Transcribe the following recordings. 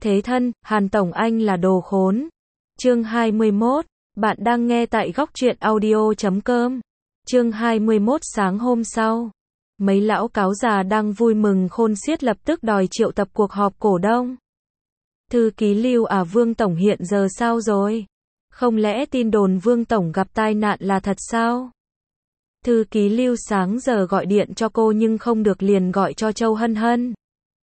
Thế thân, Hàn Tổng anh là đồ khốn. Chương 21, bạn đang nghe tại góc truyện audio.com. Chương 21 sáng hôm sau. Mấy lão cáo già đang vui mừng khôn xiết lập tức đòi triệu tập cuộc họp cổ đông. Thư ký Lưu à, Vương Tổng hiện giờ sao rồi? Không lẽ tin đồn Vương Tổng gặp tai nạn là thật sao? Thư ký Lưu sáng giờ gọi điện cho cô nhưng không được liền gọi cho Châu Hân Hân.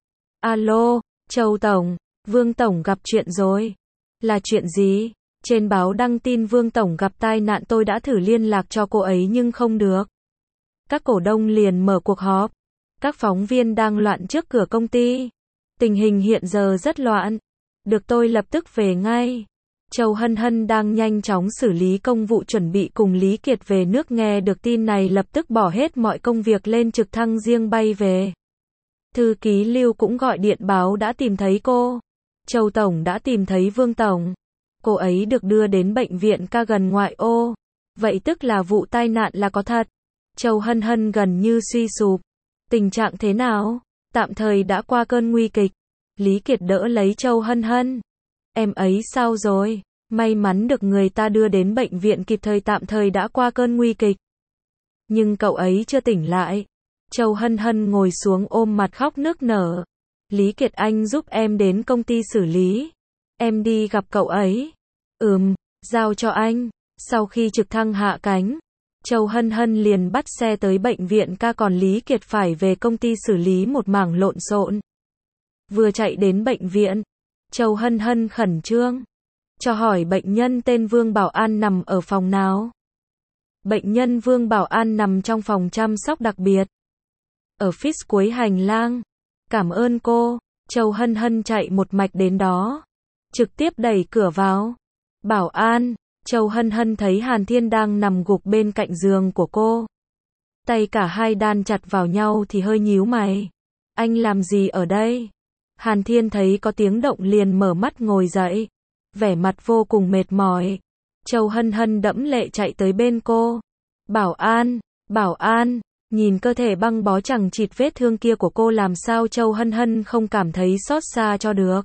Alo, Châu Tổng, Vương Tổng gặp chuyện rồi. Là chuyện gì? Trên báo đăng tin Vương Tổng gặp tai nạn, tôi đã thử liên lạc cho cô ấy nhưng không được. Các cổ đông liền mở cuộc họp. Các phóng viên đang loạn trước cửa công ty. Tình hình hiện giờ rất loạn. Được, tôi lập tức về ngay. Châu Hân Hân đang nhanh chóng xử lý công vụ chuẩn bị cùng Lý Kiệt về nước, nghe được tin này lập tức bỏ hết mọi công việc lên trực thăng riêng bay về. Thư ký Lưu cũng gọi điện báo đã tìm thấy cô. Châu Tổng đã tìm thấy Vương Tổng. Cô ấy được đưa đến bệnh viện ca gần ngoại ô. Vậy tức là vụ tai nạn là có thật. Châu Hân Hân gần như suy sụp. Tình trạng thế nào? Tạm thời đã qua cơn nguy kịch. Lý Kiệt đỡ lấy Châu Hân Hân. Em ấy sao rồi? May mắn được người ta đưa đến bệnh viện kịp thời, tạm thời đã qua cơn nguy kịch. Nhưng cậu ấy chưa tỉnh lại. Châu Hân Hân ngồi xuống ôm mặt khóc nức nở. Lý Kiệt, anh giúp em đến công ty xử lý. Em đi gặp cậu ấy. Giao cho anh. Sau khi trực thăng hạ cánh, Châu Hân Hân liền bắt xe tới bệnh viện ca, còn Lý Kiệt phải về công ty xử lý một mảng lộn xộn. Vừa chạy đến bệnh viện, Châu Hân Hân khẩn trương cho hỏi bệnh nhân tên Vương Bảo An nằm ở phòng nào. Bệnh nhân Vương Bảo An nằm trong phòng chăm sóc đặc biệt, ở phía cuối hành lang. Cảm ơn cô. Châu Hân Hân chạy một mạch đến đó, trực tiếp đẩy cửa vào. Bảo An. Châu Hân Hân thấy Hàn Thiên đang nằm gục bên cạnh giường của cô. Tay cả hai đan chặt vào nhau thì hơi nhíu mày. Anh làm gì ở đây? Hàn Thiên thấy có tiếng động liền mở mắt ngồi dậy, vẻ mặt vô cùng mệt mỏi. Châu Hân Hân đẫm lệ chạy tới bên cô. Bảo An, nhìn cơ thể băng bó chằng chịt vết thương kia của cô, làm sao Châu Hân Hân không cảm thấy xót xa cho được.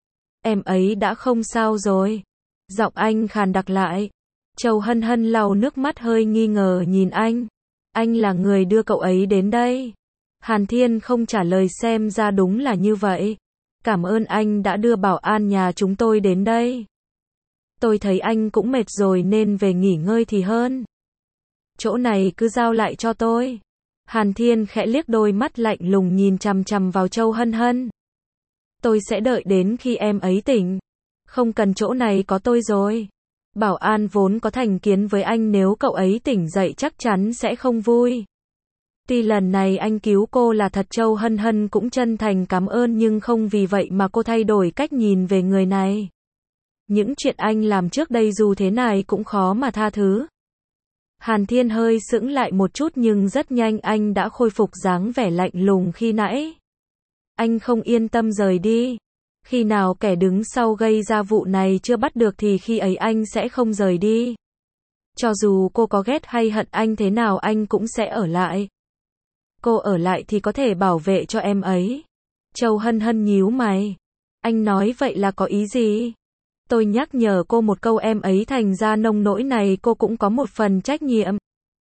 Em ấy đã không sao rồi. Giọng anh khàn đặc lại. Châu Hân Hân lau nước mắt hơi nghi ngờ nhìn anh. Anh là người đưa cậu ấy đến đây. Hàn Thiên không trả lời, xem ra đúng là như vậy. Cảm ơn anh đã đưa Bảo An nhà chúng tôi đến đây. Tôi thấy anh cũng mệt rồi nên về nghỉ ngơi thì hơn. Chỗ này cứ giao lại cho tôi. Hàn Thiên khẽ liếc đôi mắt lạnh lùng nhìn chằm chằm vào Châu Hân Hân. Tôi sẽ đợi đến khi em ấy tỉnh. Không cần, chỗ này có tôi rồi. Bảo An vốn có thành kiến với anh, nếu cậu ấy tỉnh dậy chắc chắn sẽ không vui. Tuy lần này anh cứu cô là thật, Châu Hân Hân cũng chân thành cảm ơn, nhưng không vì vậy mà cô thay đổi cách nhìn về người này. Những chuyện anh làm trước đây dù thế này cũng khó mà tha thứ. Hàn Thiên hơi sững lại một chút nhưng rất nhanh anh đã khôi phục dáng vẻ lạnh lùng khi nãy. Anh không yên tâm rời đi. Khi nào kẻ đứng sau gây ra vụ này chưa bắt được thì khi ấy anh sẽ không rời đi. Cho dù cô có ghét hay hận anh thế nào anh cũng sẽ ở lại. Cô ở lại thì có thể bảo vệ cho em ấy. Châu Hân Hân nhíu mày. Anh nói vậy là có ý gì? Tôi nhắc nhở cô một câu, em ấy thành ra nông nỗi này cô cũng có một phần trách nhiệm.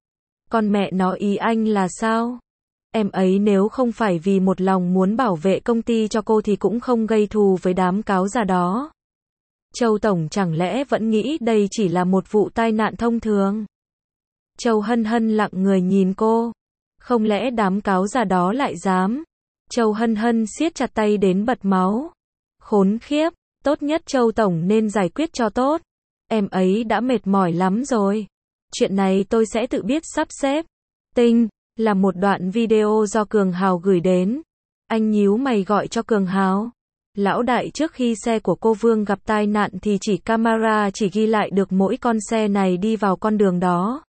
Con mẹ nó, ý anh là sao? Em ấy nếu không phải vì một lòng muốn bảo vệ công ty cho cô thì cũng không gây thù với đám cáo già đó. Châu Tổng chẳng lẽ vẫn nghĩ đây chỉ là một vụ tai nạn thông thường? Châu Hân Hân lặng người nhìn cô. Không lẽ đám cáo già đó lại dám? Châu Hân Hân siết chặt tay đến bật máu. Khốn khiếp, tốt nhất Châu Tổng nên giải quyết cho tốt. Em ấy đã mệt mỏi lắm rồi. Chuyện này tôi sẽ tự biết sắp xếp. Tinh là một đoạn video do Cường Hào gửi đến. Anh nhíu mày gọi cho Cường Hào. Lão đại, trước khi xe của cô Vương gặp tai nạn thì camera chỉ ghi lại được mỗi con xe này đi vào con đường đó.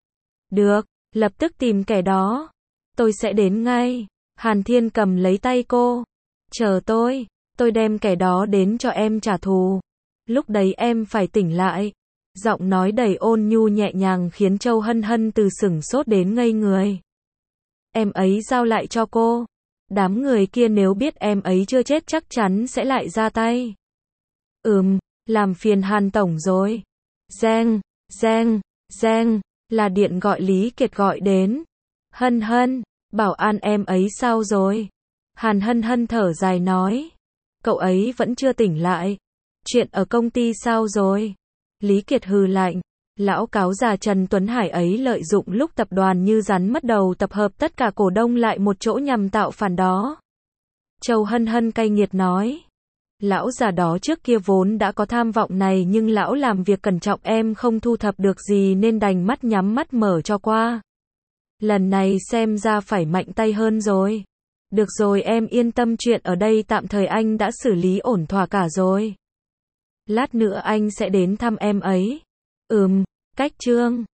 Được, lập tức tìm kẻ đó. Tôi sẽ đến ngay. Hàn Thiên cầm lấy tay cô. Chờ tôi đem kẻ đó đến cho em trả thù. Lúc đấy em phải tỉnh lại. Giọng nói đầy ôn nhu nhẹ nhàng khiến Châu Hân Hân từ sửng sốt đến ngây người. Em ấy giao lại cho cô. Đám người kia nếu biết em ấy chưa chết chắc chắn sẽ lại ra tay. Làm phiền Hàn tổng rồi. Reng, reng, reng, là điện gọi Lý Kiệt gọi đến. Hân hân, bảo an em ấy sao rồi? Hàn hân hân thở dài nói. Cậu ấy vẫn chưa tỉnh lại. Chuyện ở công ty sao rồi? Lý Kiệt hừ lạnh. Lão cáo già Trần Tuấn Hải ấy lợi dụng lúc tập đoàn như rắn mất đầu tập hợp tất cả cổ đông lại một chỗ nhằm tạo phản đó. Châu Hân Hân cay nghiệt nói. Lão già đó trước kia vốn đã có tham vọng này nhưng lão làm việc cẩn trọng em không thu thập được gì nên đành mắt nhắm mắt mở cho qua. Lần này xem ra phải mạnh tay hơn rồi. Được rồi em yên tâm chuyện ở đây tạm thời anh đã xử lý ổn thỏa cả rồi. Lát nữa anh sẽ đến thăm em ấy. Cách Trương.